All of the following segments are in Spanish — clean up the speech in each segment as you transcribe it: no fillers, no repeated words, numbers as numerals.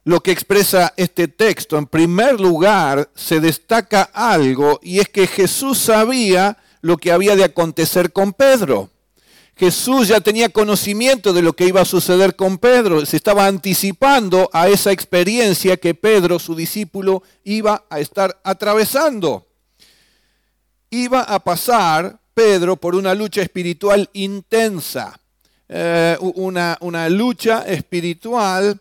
lo que expresa este texto. En primer lugar, se destaca algo, y es que Jesús sabía lo que había de acontecer con Pedro. Jesús ya tenía conocimiento de lo que iba a suceder con Pedro, se estaba anticipando a esa experiencia que Pedro, su discípulo, iba a estar atravesando. Iba a pasar Pedro por una lucha espiritual intensa, una lucha espiritual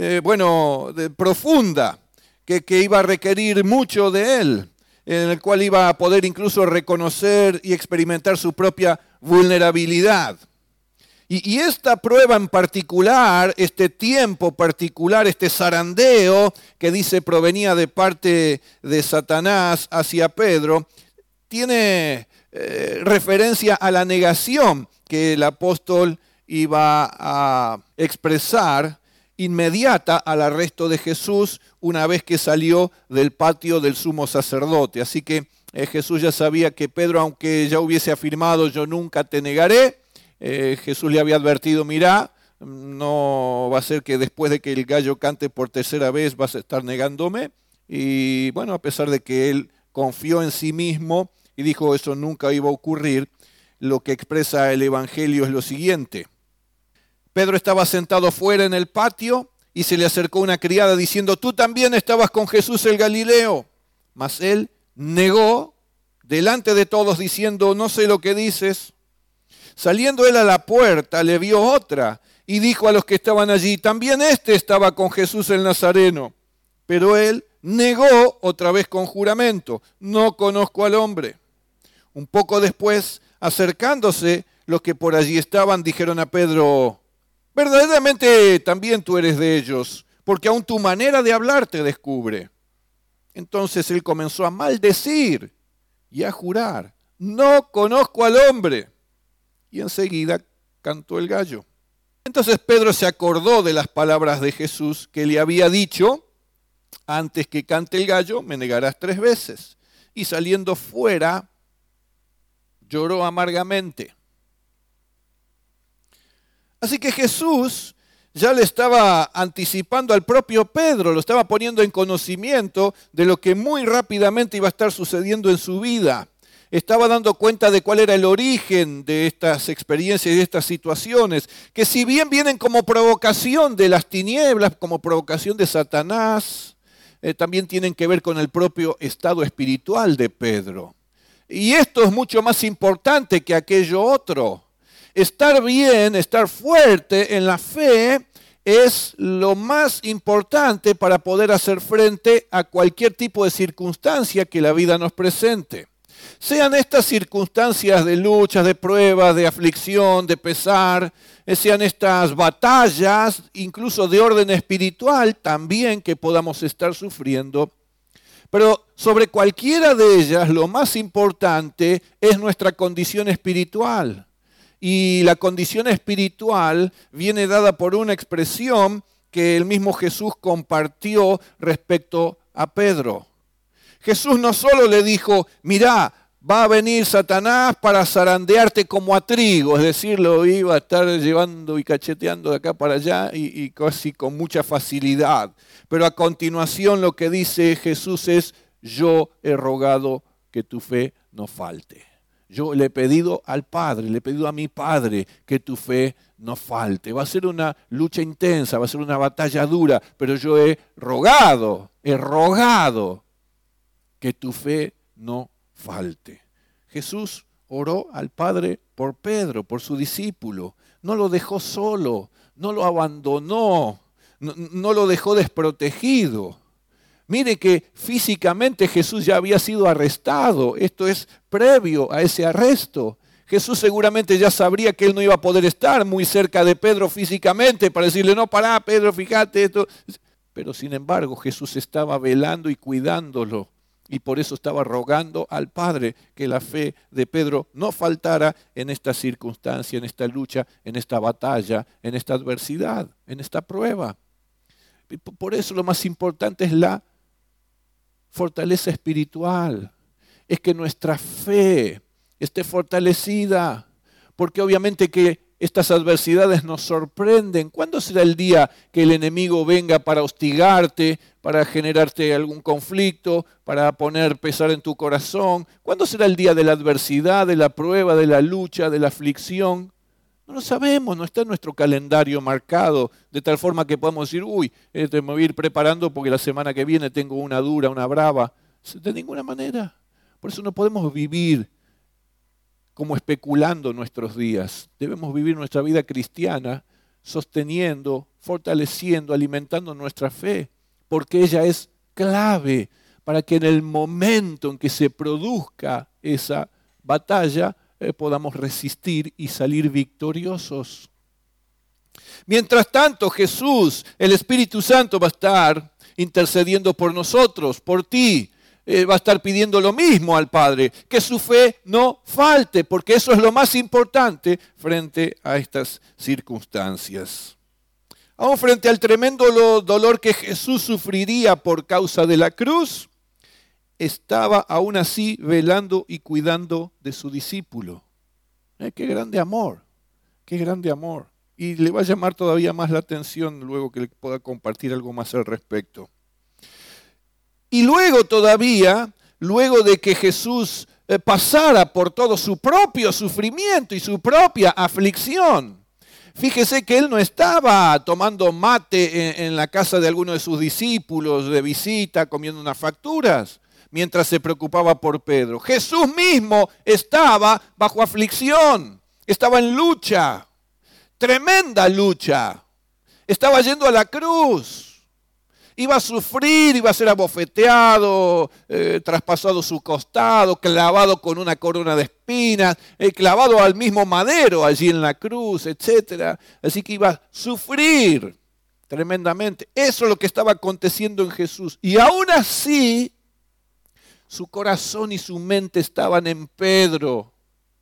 profunda, que iba a requerir mucho de él, en el cual iba a poder incluso reconocer y experimentar su propia vulnerabilidad. Y esta prueba en particular, este tiempo particular, este zarandeo que dice provenía de parte de Satanás hacia Pedro, tiene referencia a la negación que el apóstol iba a expresar inmediata al arresto de Jesús una vez que salió del patio del sumo sacerdote. Así que Jesús ya sabía que Pedro, aunque ya hubiese afirmado yo nunca te negaré, Jesús le había advertido, mirá, no va a ser que después de que el gallo cante por tercera vez vas a estar negándome. Y bueno, a pesar de que él confió en sí mismo y dijo eso nunca iba a ocurrir, lo que expresa el Evangelio es lo siguiente. Pedro estaba sentado fuera en el patio y se le acercó una criada diciendo, tú también estabas con Jesús el Galileo. Mas él negó delante de todos diciendo, no sé lo que dices. Saliendo él a la puerta, le vio otra y dijo a los que estaban allí, también este estaba con Jesús el Nazareno. Pero él negó otra vez con juramento, no conozco al hombre. Un poco después, acercándose, los que por allí estaban dijeron a Pedro, verdaderamente también tú eres de ellos, porque aún tu manera de hablar te descubre. Entonces él comenzó a maldecir y a jurar, no conozco al hombre. Y enseguida cantó el gallo. Entonces Pedro se acordó de las palabras de Jesús que le había dicho, antes que cante el gallo, me negarás 3 veces. Y saliendo fuera, lloró amargamente. Así que Jesús ya le estaba anticipando al propio Pedro, lo estaba poniendo en conocimiento de lo que muy rápidamente iba a estar sucediendo en su vida. Estaba dando cuenta de cuál era el origen de estas experiencias y de estas situaciones, que si bien vienen como provocación de las tinieblas, como provocación de Satanás, también tienen que ver con el propio estado espiritual de Pedro. Y esto es mucho más importante que aquello otro. Estar bien, estar fuerte en la fe es lo más importante para poder hacer frente a cualquier tipo de circunstancia que la vida nos presente. Sean estas circunstancias de luchas, de pruebas, de aflicción, de pesar, sean estas batallas, incluso de orden espiritual también que podamos estar sufriendo. Pero sobre cualquiera de ellas, lo más importante es nuestra condición espiritual. Y la condición espiritual viene dada por una expresión que el mismo Jesús compartió respecto a Pedro. Jesús no solo le dijo, mirá, va a venir Satanás para zarandearte como a trigo, es decir, lo iba a estar llevando y cacheteando de acá para allá y casi con mucha facilidad. Pero a continuación lo que dice Jesús es, yo he rogado que tu fe no falte. Yo le he pedido al Padre, le he pedido a mi Padre que tu fe no falte. Va a ser una lucha intensa, va a ser una batalla dura, pero yo he rogado que tu fe no falte. Jesús oró al Padre por Pedro, por su discípulo. No lo dejó solo, no lo abandonó, no lo dejó desprotegido. Mire que físicamente Jesús ya había sido arrestado. Esto es previo a ese arresto. Jesús seguramente ya sabría que él no iba a poder estar muy cerca de Pedro físicamente para decirle, no, pará, Pedro, fíjate esto. Pero sin embargo Jesús estaba velando y cuidándolo. Y por eso estaba rogando al Padre que la fe de Pedro no faltara en esta circunstancia, en esta lucha, en esta batalla, en esta adversidad, en esta prueba. Y por eso lo más importante es la fortaleza espiritual. Es que nuestra fe esté fortalecida. Porque obviamente que estas adversidades nos sorprenden. ¿Cuándo será el día que el enemigo venga para hostigarte, para generarte algún conflicto, para poner pesar en tu corazón? ¿Cuándo será el día de la adversidad, de la prueba, de la lucha, de la aflicción? No lo sabemos, no está en nuestro calendario marcado, de tal forma que podamos decir, me voy a ir preparando porque la semana que viene tengo una dura, una brava. De ninguna manera. Por eso no podemos vivir como especulando nuestros días. Debemos vivir nuestra vida cristiana sosteniendo, fortaleciendo, alimentando nuestra fe, porque ella es clave para que en el momento en que se produzca esa batalla podamos resistir y salir victoriosos. Mientras tanto, Jesús, el Espíritu Santo, va a estar intercediendo por nosotros, por ti. Va a estar pidiendo lo mismo al Padre, que su fe no falte, porque eso es lo más importante frente a estas circunstancias. Aún frente al tremendo dolor que Jesús sufriría por causa de la cruz, estaba aún así velando y cuidando de su discípulo. ¡Qué grande amor! ¡Qué grande amor! Y le va a llamar todavía más la atención luego que le pueda compartir algo más al respecto. Y luego todavía, luego de que Jesús pasara por todo su propio sufrimiento y su propia aflicción, fíjese que él no estaba tomando mate en la casa de alguno de sus discípulos de visita, comiendo unas facturas, mientras se preocupaba por Pedro. Jesús mismo estaba bajo aflicción, estaba en lucha, tremenda lucha. Estaba yendo a la cruz. Iba a sufrir, iba a ser abofeteado, traspasado su costado, clavado con una corona de espinas, clavado al mismo madero allí en la cruz, etc. Así que iba a sufrir tremendamente. Eso es lo que estaba aconteciendo en Jesús. Y aún así, su corazón y su mente estaban en Pedro.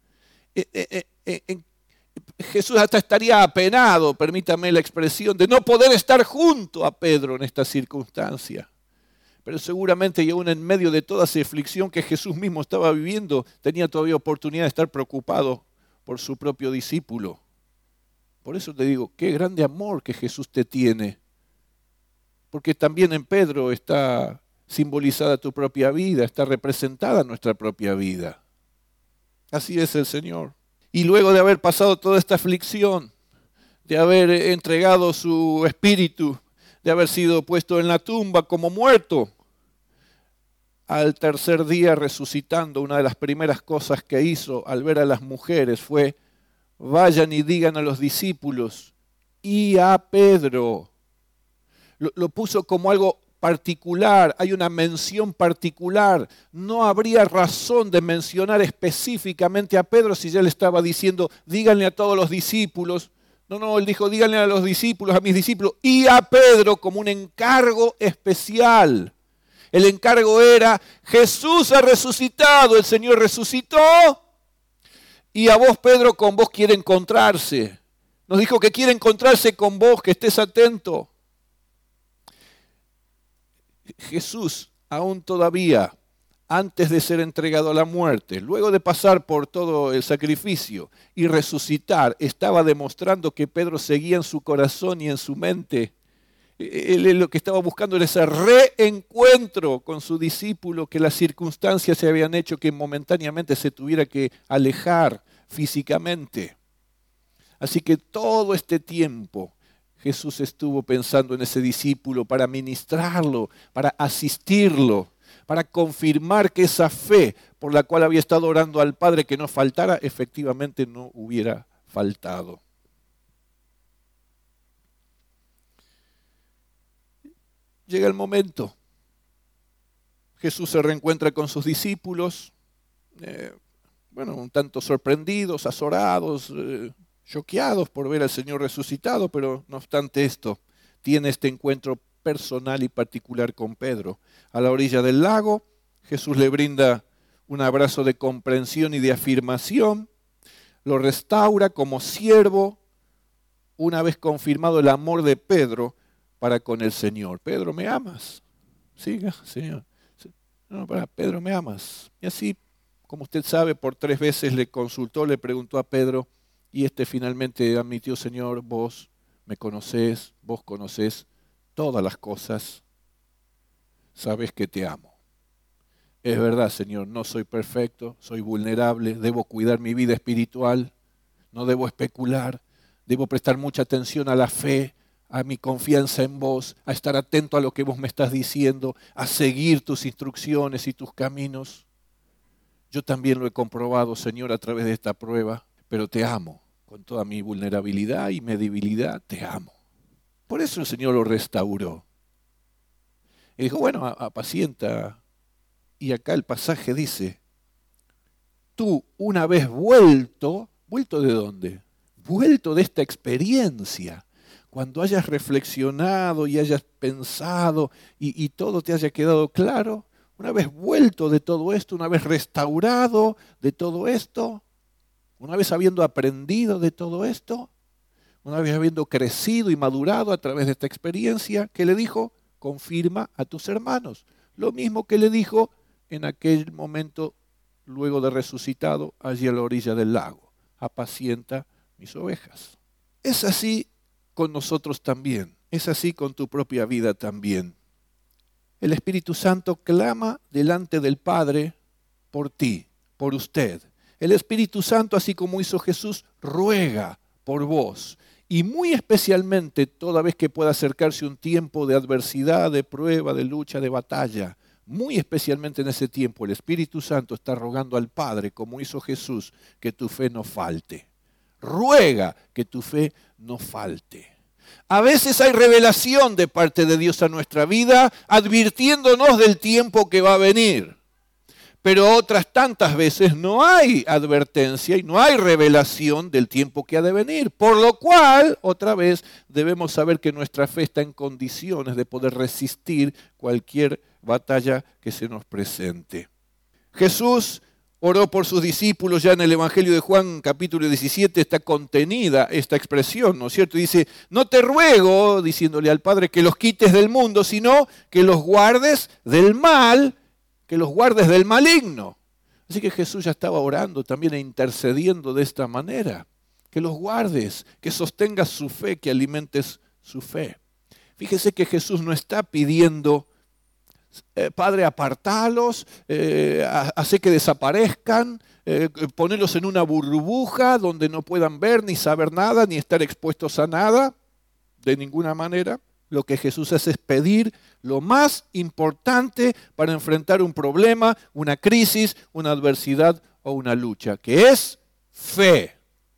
Jesús hasta estaría apenado, permítame la expresión, de no poder estar junto a Pedro en esta circunstancia. Pero seguramente y aún en medio de toda esa aflicción que Jesús mismo estaba viviendo, tenía todavía oportunidad de estar preocupado por su propio discípulo. Por eso te digo, qué grande amor que Jesús te tiene. Porque también en Pedro está simbolizada tu propia vida, está representada nuestra propia vida. Así es el Señor. Y luego de haber pasado toda esta aflicción, de haber entregado su espíritu, de haber sido puesto en la tumba como muerto, al tercer día resucitando, una de las primeras cosas que hizo al ver a las mujeres fue: vayan y digan a los discípulos y a Pedro. Lo puso como algo particular, hay una mención particular. No habría razón de mencionar específicamente a Pedro si ya le estaba diciendo, díganle a todos los discípulos. No, él dijo, díganle a los discípulos, a mis discípulos, y a Pedro como un encargo especial. El encargo era, Jesús ha resucitado, el Señor resucitó, y a vos, Pedro, con vos quiere encontrarse. Nos dijo que quiere encontrarse con vos, que estés atento. Jesús, aún todavía, antes de ser entregado a la muerte, luego de pasar por todo el sacrificio y resucitar, estaba demostrando que Pedro seguía en su corazón y en su mente. Él lo que estaba buscando era ese reencuentro con su discípulo, que las circunstancias se habían hecho que momentáneamente se tuviera que alejar físicamente. Así que todo este tiempo Jesús estuvo pensando en ese discípulo para ministrarlo, para asistirlo, para confirmar que esa fe por la cual había estado orando al Padre que no faltara, efectivamente no hubiera faltado. Llega el momento. Jesús se reencuentra con sus discípulos, un tanto sorprendidos, azorados, choqueados por ver al Señor resucitado, pero no obstante esto, tiene este encuentro personal y particular con Pedro. A la orilla del lago, Jesús le brinda un abrazo de comprensión y de afirmación, lo restaura como siervo, una vez confirmado el amor de Pedro para con el Señor. Pedro, ¿me amas? Sí, Señor. No, Pedro, ¿me amas? Y así, como usted sabe, por 3 veces le consultó, le preguntó a Pedro, Y finalmente admitió, Señor, vos me conocés, vos conocés todas las cosas, sabés que te amo. Es verdad, Señor, no soy perfecto, soy vulnerable, debo cuidar mi vida espiritual, no debo especular, debo prestar mucha atención a la fe, a mi confianza en vos, a estar atento a lo que vos me estás diciendo, a seguir tus instrucciones y tus caminos. Yo también lo he comprobado, Señor, a través de esta prueba, pero te amo. Con toda mi vulnerabilidad y mi debilidad, te amo. Por eso el Señor lo restauró. Y dijo, bueno, apacienta. Y acá el pasaje dice, tú una vez vuelto, ¿vuelto de dónde? Vuelto de esta experiencia. Cuando hayas reflexionado y hayas pensado y todo te haya quedado claro, una vez vuelto de todo esto, una vez restaurado de todo esto, una vez habiendo aprendido de todo esto, una vez habiendo crecido y madurado a través de esta experiencia, ¿qué le dijo? Confirma a tus hermanos. Lo mismo que le dijo en aquel momento, luego de resucitado, allí a la orilla del lago. Apacienta mis ovejas. Es así con nosotros también. Es así con tu propia vida también. El Espíritu Santo clama delante del Padre por ti, por usted. El Espíritu Santo, así como hizo Jesús, ruega por vos. Y muy especialmente toda vez que pueda acercarse un tiempo de adversidad, de prueba, de lucha, de batalla. Muy especialmente en ese tiempo el Espíritu Santo está rogando al Padre, como hizo Jesús, que tu fe no falte. Ruega que tu fe no falte. A veces hay revelación de parte de Dios a nuestra vida, advirtiéndonos del tiempo que va a venir. Pero otras tantas veces no hay advertencia y no hay revelación del tiempo que ha de venir. Por lo cual, otra vez, debemos saber que nuestra fe está en condiciones de poder resistir cualquier batalla que se nos presente. Jesús oró por sus discípulos. Ya en el Evangelio de Juan, capítulo 17, está contenida esta expresión, ¿no es cierto? Dice, no te ruego, diciéndole al Padre, que los quites del mundo, sino que los guardes del mal, que los guardes del maligno. Así que Jesús ya estaba orando también e intercediendo de esta manera. Que los guardes, que sostengas su fe, que alimentes su fe. Fíjese que Jesús no está pidiendo, Padre, apartalos, hace que desaparezcan, ponerlos en una burbuja donde no puedan ver ni saber nada, ni estar expuestos a nada, de ninguna manera. Lo que Jesús hace es pedir lo más importante para enfrentar un problema, una crisis, una adversidad o una lucha, que es fe.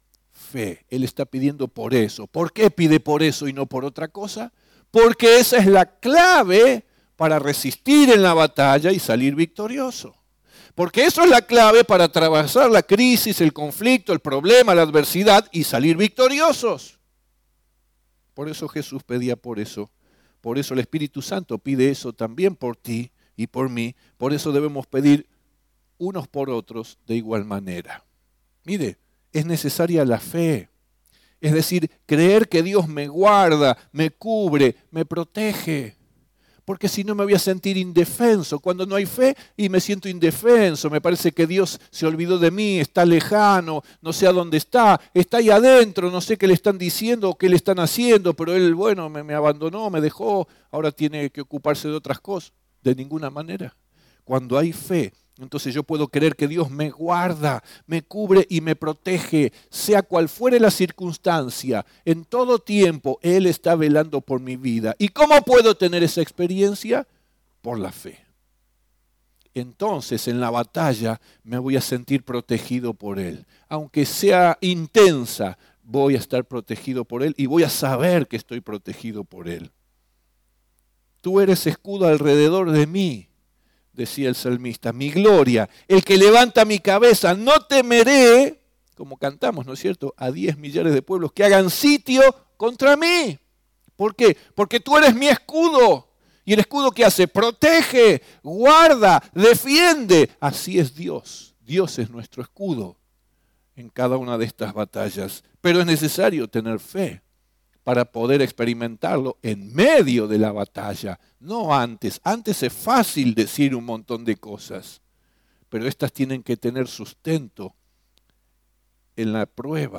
Fe. Él está pidiendo por eso. ¿Por qué pide por eso y no por otra cosa? Porque esa es la clave para resistir en la batalla y salir victorioso. Porque eso es la clave para atravesar la crisis, el conflicto, el problema, la adversidad y salir victoriosos. Por eso Jesús pedía por eso. Por eso el Espíritu Santo pide eso también por ti y por mí. Por eso debemos pedir unos por otros de igual manera. Mire, es necesaria la fe. Es decir, creer que Dios me guarda, me cubre, me protege. Porque si no me voy a sentir indefenso. Cuando no hay fe y me siento indefenso, me parece que Dios se olvidó de mí, está lejano, no sé a dónde está ahí adentro, no sé qué le están diciendo o qué le están haciendo, pero Él, bueno, me abandonó, me dejó, ahora tiene que ocuparse de otras cosas. De ninguna manera. Cuando hay fe, entonces yo puedo creer que Dios me guarda, me cubre y me protege, sea cual fuere la circunstancia. En todo tiempo Él está velando por mi vida. ¿Y cómo puedo tener esa experiencia? Por la fe. Entonces en la batalla me voy a sentir protegido por Él. Aunque sea intensa, voy a estar protegido por Él y voy a saber que estoy protegido por Él. Tú eres escudo alrededor de mí, decía el salmista, mi gloria, el que levanta mi cabeza, no temeré, como cantamos, ¿no es cierto?, a 10 millares de pueblos que hagan sitio contra mí. ¿Por qué? Porque tú eres mi escudo. ¿Y el escudo qué hace? Protege, guarda, defiende. Así es Dios. Dios es nuestro escudo en cada una de estas batallas. Pero es necesario tener fe para poder experimentarlo en medio de la batalla, no antes. Antes es fácil decir un montón de cosas, pero estas tienen que tener sustento en la prueba,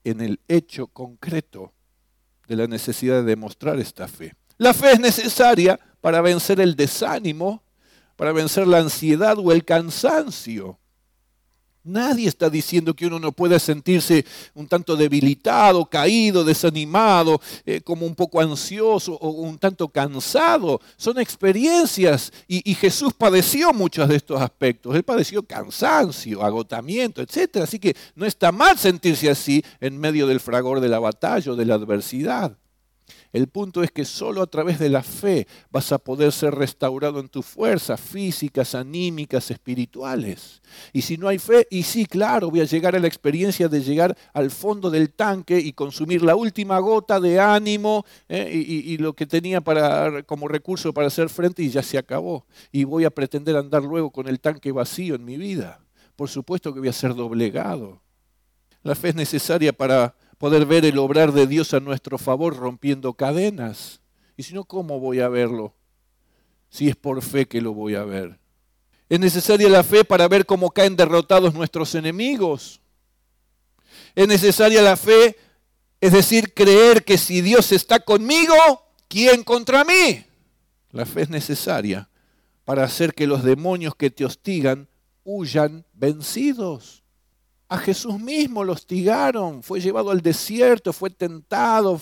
en el hecho concreto de la necesidad de demostrar esta fe. La fe es necesaria para vencer el desánimo, para vencer la ansiedad o el cansancio. Nadie está diciendo que uno no pueda sentirse un tanto debilitado, caído, desanimado, como un poco ansioso o un tanto cansado. Son experiencias y Jesús padeció muchos de estos aspectos. Él padeció cansancio, agotamiento, etc. Así que no está mal sentirse así en medio del fragor de la batalla o de la adversidad. El punto es que solo a través de la fe vas a poder ser restaurado en tus fuerzas físicas, anímicas, espirituales. Y si no hay fe, y sí, claro, voy a llegar a la experiencia de llegar al fondo del tanque y consumir la última gota de ánimo y lo que tenía como recurso para hacer frente y ya se acabó. Y voy a pretender andar luego con el tanque vacío en mi vida. Por supuesto que voy a ser doblegado. La fe es necesaria para poder ver el obrar de Dios a nuestro favor rompiendo cadenas. Y si no, ¿cómo voy a verlo? Si es por fe que lo voy a ver. Es necesaria la fe para ver cómo caen derrotados nuestros enemigos. Es necesaria la fe, es decir, creer que si Dios está conmigo, ¿quién contra mí? La fe es necesaria para hacer que los demonios que te hostigan huyan vencidos. A Jesús mismo lo hostigaron, fue llevado al desierto, fue tentado,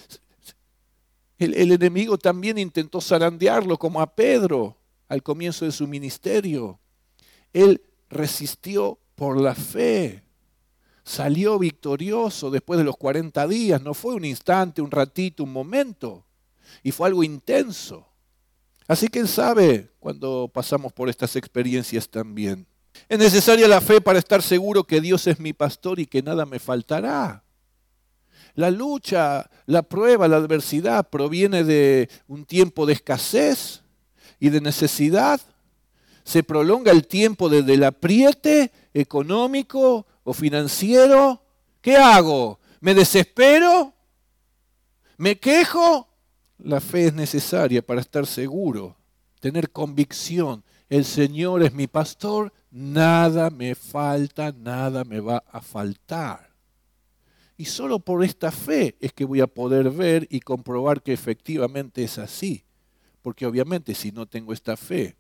el enemigo también intentó zarandearlo como a Pedro al comienzo de su ministerio. Él resistió por la fe, salió victorioso después de los 40 días, no fue un instante, un ratito, un momento, y fue algo intenso. Así que Él sabe cuando pasamos por estas experiencias también. Es necesaria la fe para estar seguro que Dios es mi pastor y que nada me faltará. La lucha, la prueba, la adversidad proviene de un tiempo de escasez y de necesidad. Se prolonga el tiempo del apriete económico o financiero. ¿Qué hago? ¿Me desespero? ¿Me quejo? La fe es necesaria para estar seguro, tener convicción. El Señor es mi pastor, nada me falta, nada me va a faltar. Y solo por esta fe es que voy a poder ver y comprobar que efectivamente es así. Porque obviamente si no tengo esta fe,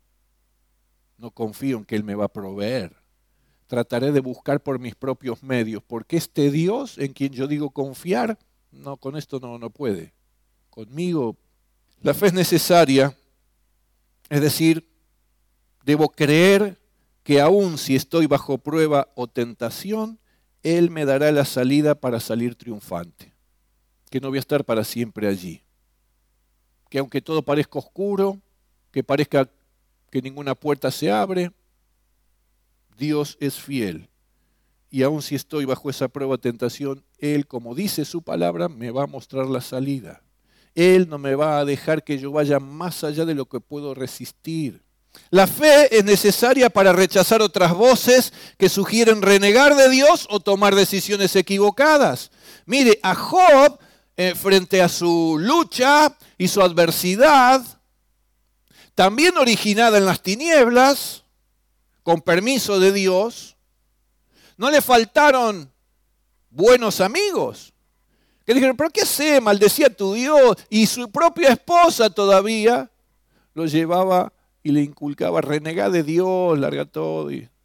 no confío en que Él me va a proveer. Trataré de buscar por mis propios medios, porque este Dios en quien yo digo confiar, no, con esto no puede. Conmigo, la fe es necesaria, es decir, debo creer que aun si estoy bajo prueba o tentación, Él me dará la salida para salir triunfante. Que no voy a estar para siempre allí. Que aunque todo parezca oscuro, que parezca que ninguna puerta se abre, Dios es fiel. Y aun si estoy bajo esa prueba o tentación, Él, como dice su palabra, me va a mostrar la salida. Él no me va a dejar que yo vaya más allá de lo que puedo resistir. La fe es necesaria para rechazar otras voces que sugieren renegar de Dios o tomar decisiones equivocadas. Mire, a Job, frente a su lucha y su adversidad, también originada en las tinieblas, con permiso de Dios, no le faltaron buenos amigos. Que dijeron, ¿pero qué hace? Maldecía a tu Dios. Y su propia esposa todavía lo llevaba y le inculcaba, renegá de Dios, larga todo.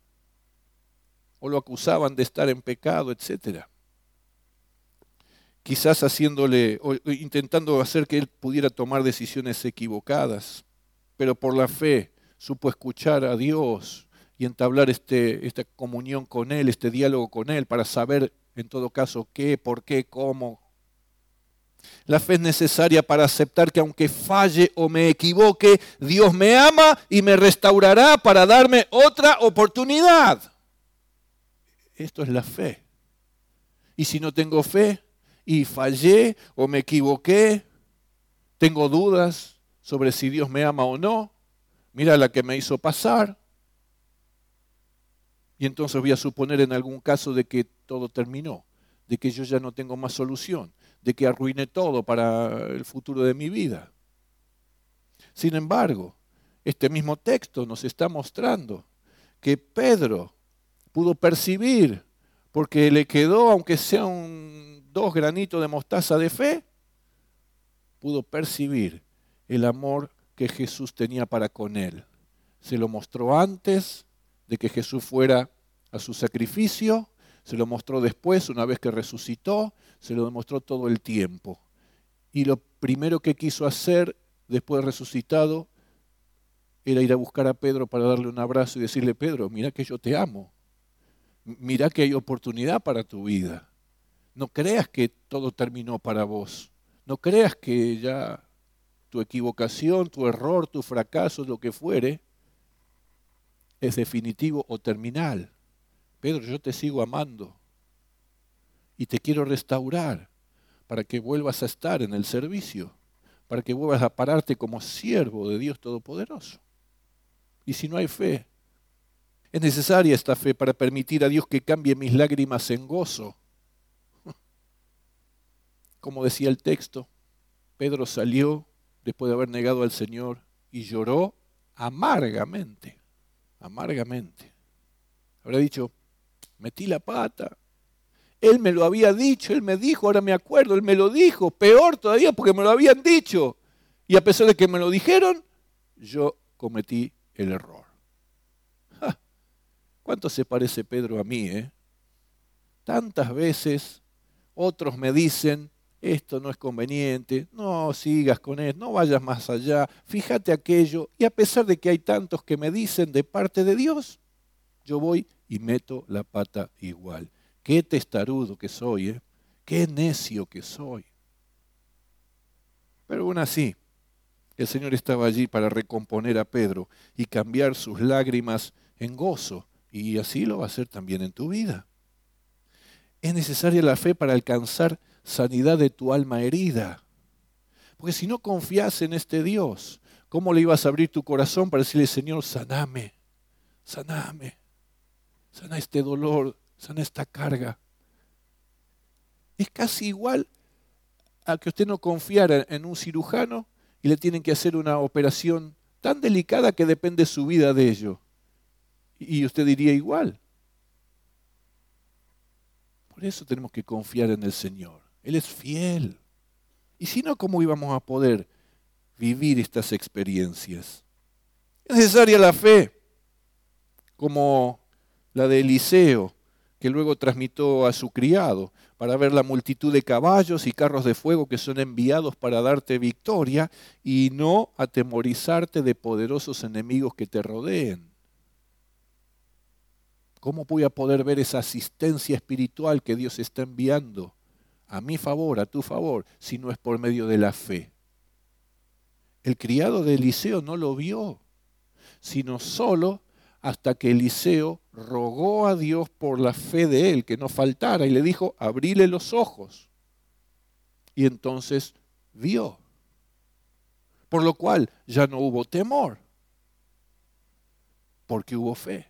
O lo acusaban de estar en pecado, etc. Quizás haciéndole, o intentando hacer que él pudiera tomar decisiones equivocadas. Pero por la fe supo escuchar a Dios y entablar esta comunión con Él, este diálogo con Él, para saber en todo caso qué, por qué, cómo. La fe es necesaria para aceptar que aunque falle o me equivoque, Dios me ama y me restaurará para darme otra oportunidad. Esto es la fe. Y si no tengo fe y fallé o me equivoqué, tengo dudas sobre si Dios me ama o no, mira la que me hizo pasar. Y entonces voy a suponer en algún caso de que todo terminó, de que yo ya no tengo más solución, de que arruiné todo para el futuro de mi vida. Sin embargo, este mismo texto nos está mostrando que Pedro pudo percibir porque le quedó, aunque sea dos granitos de mostaza de fe, pudo percibir el amor que Jesús tenía para con él. Se lo mostró antes de que Jesús fuera a su sacrificio, se lo mostró después, una vez que resucitó, se lo demostró todo el tiempo. Y lo primero que quiso hacer después de resucitado era ir a buscar a Pedro para darle un abrazo y decirle: Pedro, mira que yo te amo, mira que hay oportunidad para tu vida. No creas que todo terminó para vos, no creas que ya tu equivocación, tu error, tu fracaso, lo que fuere, es definitivo o terminal. Pedro, yo te sigo amando y te quiero restaurar para que vuelvas a estar en el servicio, para que vuelvas a pararte como siervo de Dios Todopoderoso. Y si no hay fe, es necesaria esta fe para permitir a Dios que cambie mis lágrimas en gozo. Como decía el texto, Pedro salió después de haber negado al Señor y lloró amargamente, amargamente. Habrá dicho: metí la pata, él me lo había dicho, él me dijo, ahora me acuerdo, él me lo dijo, peor todavía porque me lo habían dicho. Y a pesar de que me lo dijeron, yo cometí el error. ¡Ja! ¿Cuánto se parece Pedro a mí, Tantas veces otros me dicen: esto no es conveniente, no sigas con esto, no vayas más allá, fíjate aquello. Y a pesar de que hay tantos que me dicen de parte de Dios, yo voy y meto la pata igual. Qué testarudo que soy, qué necio que soy. Pero aún así, el Señor estaba allí para recomponer a Pedro y cambiar sus lágrimas en gozo. Y así lo va a hacer también en tu vida. Es necesaria la fe para alcanzar sanidad de tu alma herida. Porque si no confías en este Dios, ¿cómo le ibas a abrir tu corazón para decirle: Señor, saname, saname, sana este dolor, sana esta carga? Es casi igual a que usted no confiara en un cirujano y le tienen que hacer una operación tan delicada que depende su vida de ello. Y usted diría igual. Por eso tenemos que confiar en el Señor. Él es fiel. Y si no, ¿cómo íbamos a poder vivir estas experiencias? Es necesaria la fe, como la de Eliseo, que luego transmitió a su criado, para ver la multitud de caballos y carros de fuego que son enviados para darte victoria y no atemorizarte de poderosos enemigos que te rodeen. ¿Cómo voy a poder ver esa asistencia espiritual que Dios está enviando a mi favor, a tu favor, si no es por medio de la fe? El criado de Eliseo no lo vio, sino solo hasta que Eliseo rogó a Dios por la fe de él, que no faltara, y le dijo: abrile los ojos. Y entonces vio. Por lo cual ya no hubo temor, porque hubo fe.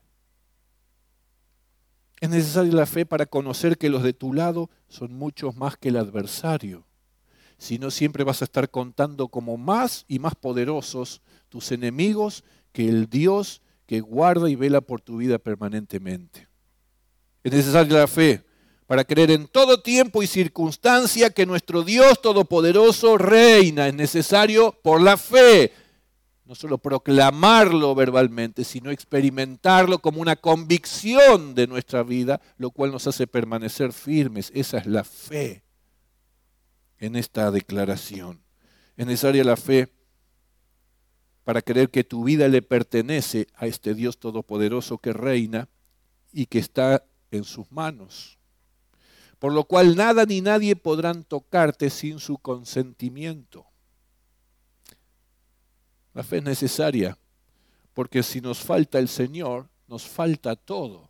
Es necesaria la fe para conocer que los de tu lado son muchos más que el adversario. Si no, siempre vas a estar contando como más y más poderosos tus enemigos que el Dios que guarda y vela por tu vida permanentemente. Es necesaria la fe para creer en todo tiempo y circunstancia que nuestro Dios Todopoderoso reina. Es necesario por la fe no solo proclamarlo verbalmente, sino experimentarlo como una convicción de nuestra vida, lo cual nos hace permanecer firmes. Esa es la fe en esta declaración. Es necesaria la fe para creer que tu vida le pertenece a este Dios todopoderoso que reina y que está en sus manos. Por lo cual nada ni nadie podrán tocarte sin su consentimiento. La fe es necesaria porque si nos falta el Señor, nos falta todo.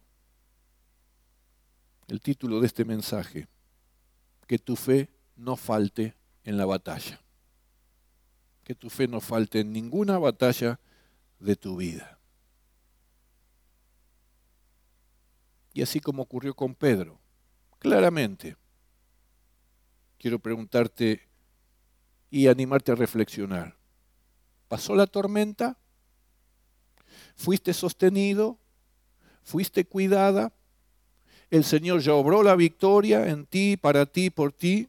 El título de este mensaje: que tu fe no falte en la batalla. Que tu fe no falte en ninguna batalla de tu vida. Y así como ocurrió con Pedro, claramente, quiero preguntarte y animarte a reflexionar. ¿Pasó la tormenta? ¿Fuiste sostenido? ¿Fuiste cuidada? el Señor ya obró la victoria en ti, para ti, por ti.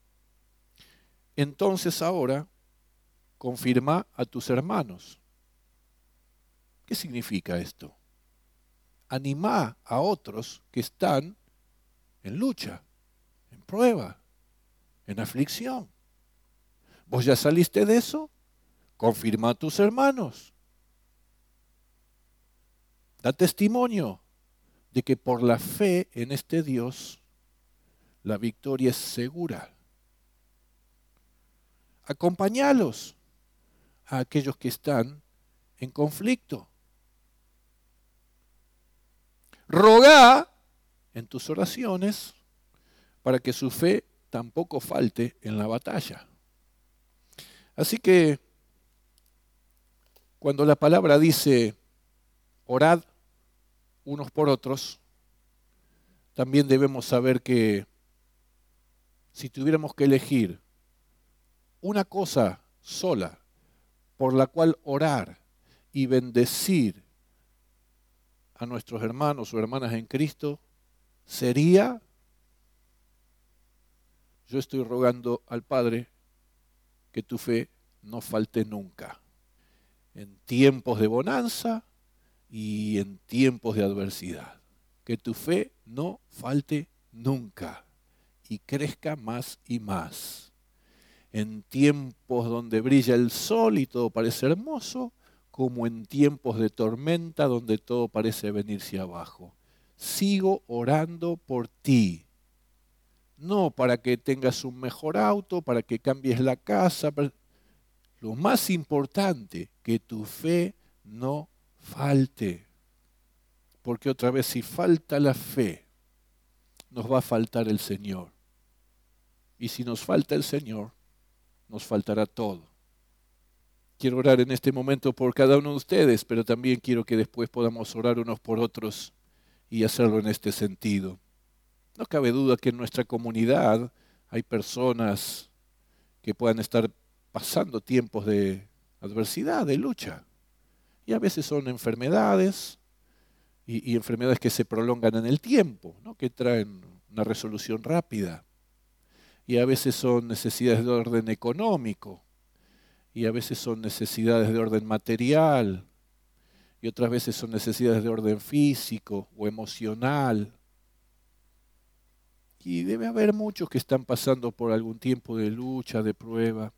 Entonces ahora confirma a tus hermanos. ¿Qué significa esto? Anima a otros que están en lucha, en prueba, en aflicción. ¿Vos ya saliste de eso? Confirma a tus hermanos. Da testimonio de que por la fe en este Dios, la victoria es segura. Acompáñalos a aquellos que están en conflicto. Rogá en tus oraciones para que su fe tampoco falte en la batalla. Así que cuando la palabra dice orad unos por otros, también debemos saber que si tuviéramos que elegir una cosa sola por la cual orar y bendecir a nuestros hermanos o hermanas en Cristo, sería: yo estoy rogando al Padre que tu fe no falte nunca, en tiempos de bonanza y en tiempos de adversidad. Que tu fe no falte nunca y crezca más y más. En tiempos donde brilla el sol y todo parece hermoso, como en tiempos de tormenta donde todo parece venirse abajo. Sigo orando por ti. No para que tengas un mejor auto, para que cambies la casa. Lo más importante, que tu fe no falte. Porque otra vez, si falta la fe, nos va a faltar el Señor. Y si nos falta el Señor, nos faltará todo. Quiero orar en este momento por cada uno de ustedes, pero también quiero que después podamos orar unos por otros y hacerlo en este sentido. No cabe duda que en nuestra comunidad hay personas que puedan estar pasando tiempos de adversidad, de lucha. Y a veces son enfermedades y enfermedades que se prolongan en el tiempo, ¿no? Que traen una resolución rápida. Y a veces son necesidades de orden económico. Y a veces son necesidades de orden material. Y otras veces son necesidades de orden físico o emocional. Y debe haber muchos que están pasando por algún tiempo de lucha, de prueba.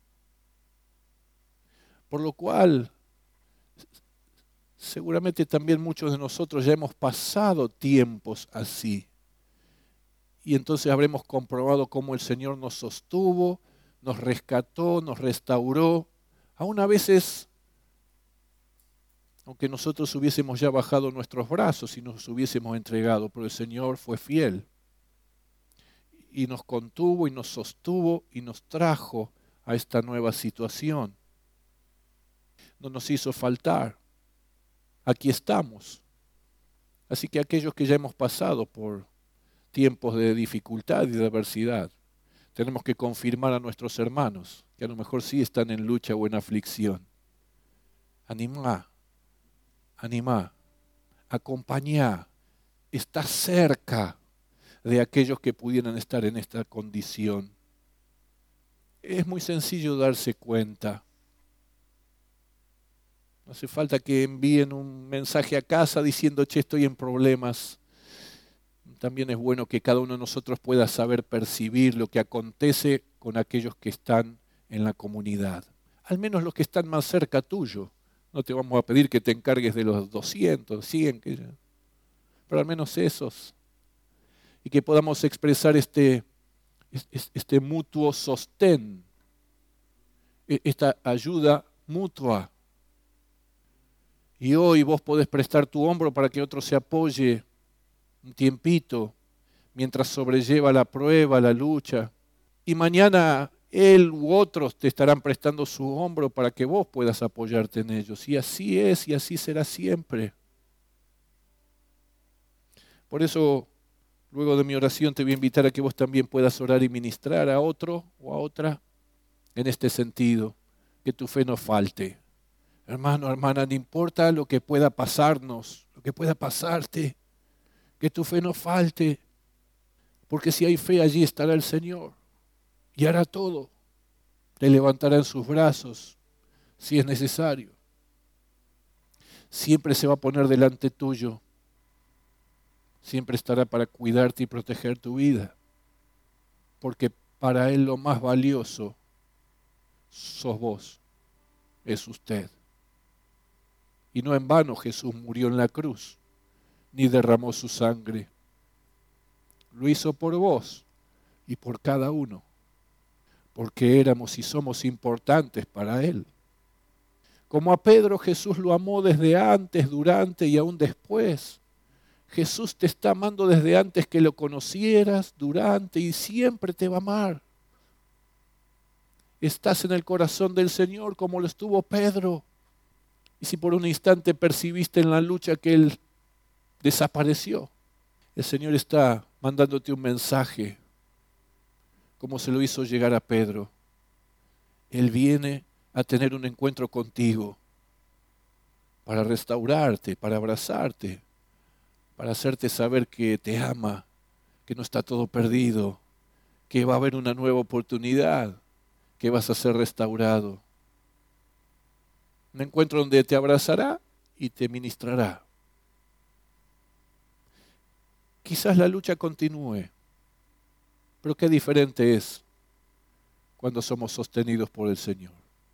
Por lo cual, seguramente también muchos de nosotros ya hemos pasado tiempos así. Y entonces habremos comprobado cómo el Señor nos sostuvo, nos rescató, nos restauró. Aún a veces, aunque nosotros hubiésemos ya bajado nuestros brazos y nos hubiésemos entregado, pero el Señor fue fiel. Y nos contuvo y nos sostuvo y nos trajo a esta nueva situación. No nos hizo faltar. Aquí estamos. Así que aquellos que ya hemos pasado por tiempos de dificultad y de adversidad, tenemos que confirmar a nuestros hermanos que a lo mejor sí están en lucha o en aflicción. Animá, acompañá, está cerca de aquellos que pudieran estar en esta condición. Es muy sencillo darse cuenta. No hace falta que envíen un mensaje a casa diciendo: che, estoy en problemas. También es bueno que cada uno de nosotros pueda saber percibir lo que acontece con aquellos que están en la comunidad. Al menos los que están más cerca tuyo. No te vamos a pedir que te encargues de los 200, 100, pero al menos esos. Y que podamos expresar este mutuo sostén, esta ayuda mutua. Y hoy vos podés prestar tu hombro para que otro se apoye un tiempito mientras sobrelleva la prueba, la lucha. Y mañana él u otros te estarán prestando su hombro para que vos puedas apoyarte en ellos. Y así es y así será siempre. Por eso, luego de mi oración, te voy a invitar a que vos también puedas orar y ministrar a otro o a otra en este sentido, que tu fe no falte. Hermano, hermana, no importa lo que pueda pasarnos, lo que pueda pasarte, que tu fe no falte, Porque si hay fe, allí estará el Señor y hará todo. Te levantará en sus brazos si es necesario. Siempre se va a poner delante tuyo. Siempre estará para cuidarte y proteger tu vida. Porque para Él lo más valioso sos vos, es usted. Y no en vano Jesús murió en la cruz, ni derramó su sangre. Lo hizo por vos y por cada uno, porque éramos y somos importantes para Él. Como a Pedro, Jesús lo amó desde antes, durante y aún después. Jesús te está amando desde antes que lo conocieras, durante y siempre te va a amar. Estás en el corazón del Señor como lo estuvo Pedro. Y si por un instante percibiste en la lucha que Él desapareció, el Señor está mandándote un mensaje, como se lo hizo llegar a Pedro. Él viene a tener un encuentro contigo para restaurarte, para abrazarte, para hacerte saber que te ama, que no está todo perdido, que va a haber una nueva oportunidad, que vas a ser restaurado. Un encuentro donde te abrazará y te ministrará. Quizás la lucha continúe, pero qué diferente es cuando somos sostenidos por el Señor.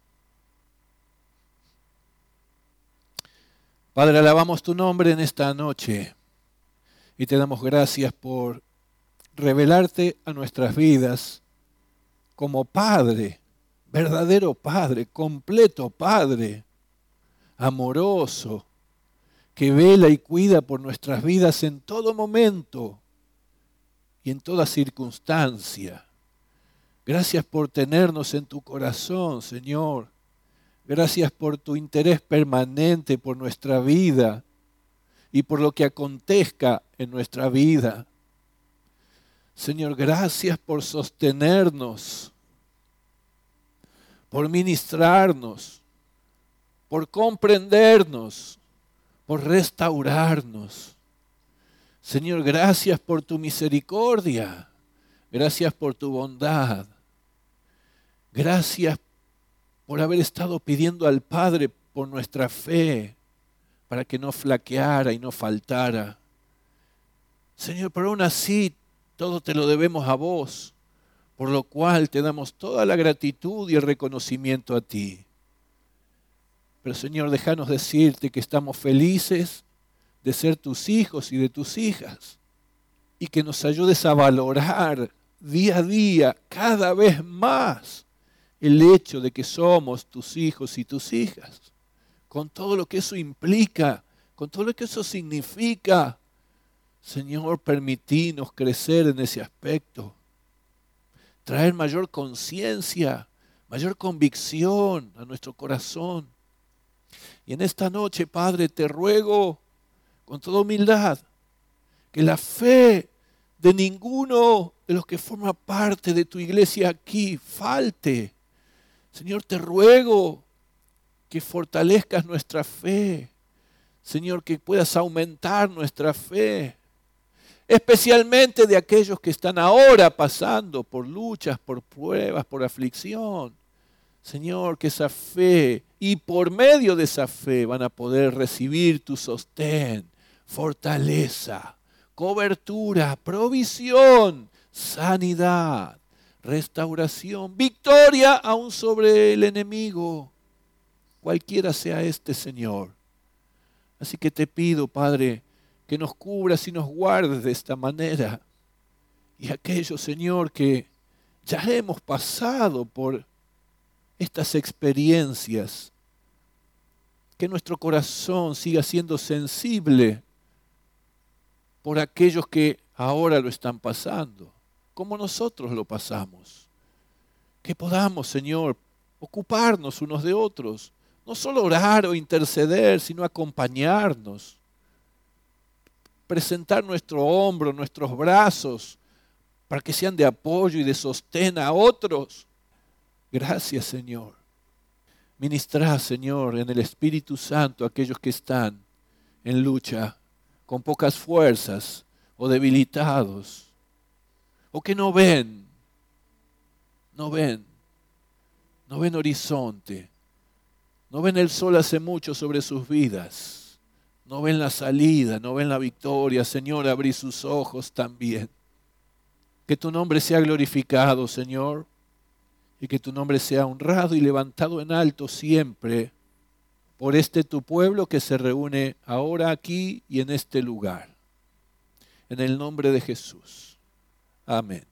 Padre, alabamos tu nombre en esta noche y te damos gracias por revelarte a nuestras vidas como Padre, verdadero Padre, completo Padre, amoroso, que vela y cuida por nuestras vidas en todo momento y en toda circunstancia. Gracias por tenernos en tu corazón, Señor. Gracias por tu interés permanente por nuestra vida y por lo que acontezca en nuestra vida. Señor, gracias por sostenernos, por ministrarnos, por comprendernos, por restaurarnos. Señor, gracias por tu misericordia, gracias por tu bondad, gracias por haber estado pidiendo al Padre por nuestra fe, para que no flaqueara y no faltara. Señor, pero aún así todo te lo debemos a vos, por lo cual te damos toda la gratitud y el reconocimiento a ti. Pero Señor, déjanos decirte que estamos felices de ser tus hijos y de tus hijas, y que nos ayudes a valorar día a día, cada vez más, el hecho de que somos tus hijos y tus hijas, con todo lo que eso implica, con todo lo que eso significa. Señor, permitínos crecer en ese aspecto, traer mayor conciencia, mayor convicción a nuestro corazón. Y en esta noche, Padre, te ruego con toda humildad que la fe de ninguno de los que forman parte de tu iglesia aquí falte. Señor, te ruego que fortalezcas nuestra fe. Señor, que puedas aumentar nuestra fe. Especialmente de aquellos que están ahora pasando por luchas, por pruebas, por aflicción. Señor, que esa fe y por medio de esa fe van a poder recibir tu sostén, fortaleza, cobertura, provisión, sanidad, restauración, victoria aún sobre el enemigo, cualquiera sea este, Señor. Así que te pido, Padre, que nos cubras y nos guardes de esta manera. Y aquellos, Señor, que ya hemos pasado por estas experiencias, que nuestro corazón siga siendo sensible por aquellos que ahora lo están pasando, como nosotros lo pasamos. Que podamos, Señor, ocuparnos unos de otros, no solo orar o interceder, sino acompañarnos, presentar nuestro hombro, nuestros brazos, para que sean de apoyo y de sostén a otros. Gracias, Señor. Ministrá, Señor, en el Espíritu Santo a aquellos que están en lucha, con pocas fuerzas o debilitados. o que no ven horizonte, no ven el sol hace mucho sobre sus vidas, no ven la salida, no ven la victoria. Señor, abrí sus ojos también. Que tu nombre sea glorificado, Señor, y que tu nombre sea honrado y levantado en alto siempre por este tu pueblo que se reúne ahora aquí y en este lugar. En el nombre de Jesús. Amén.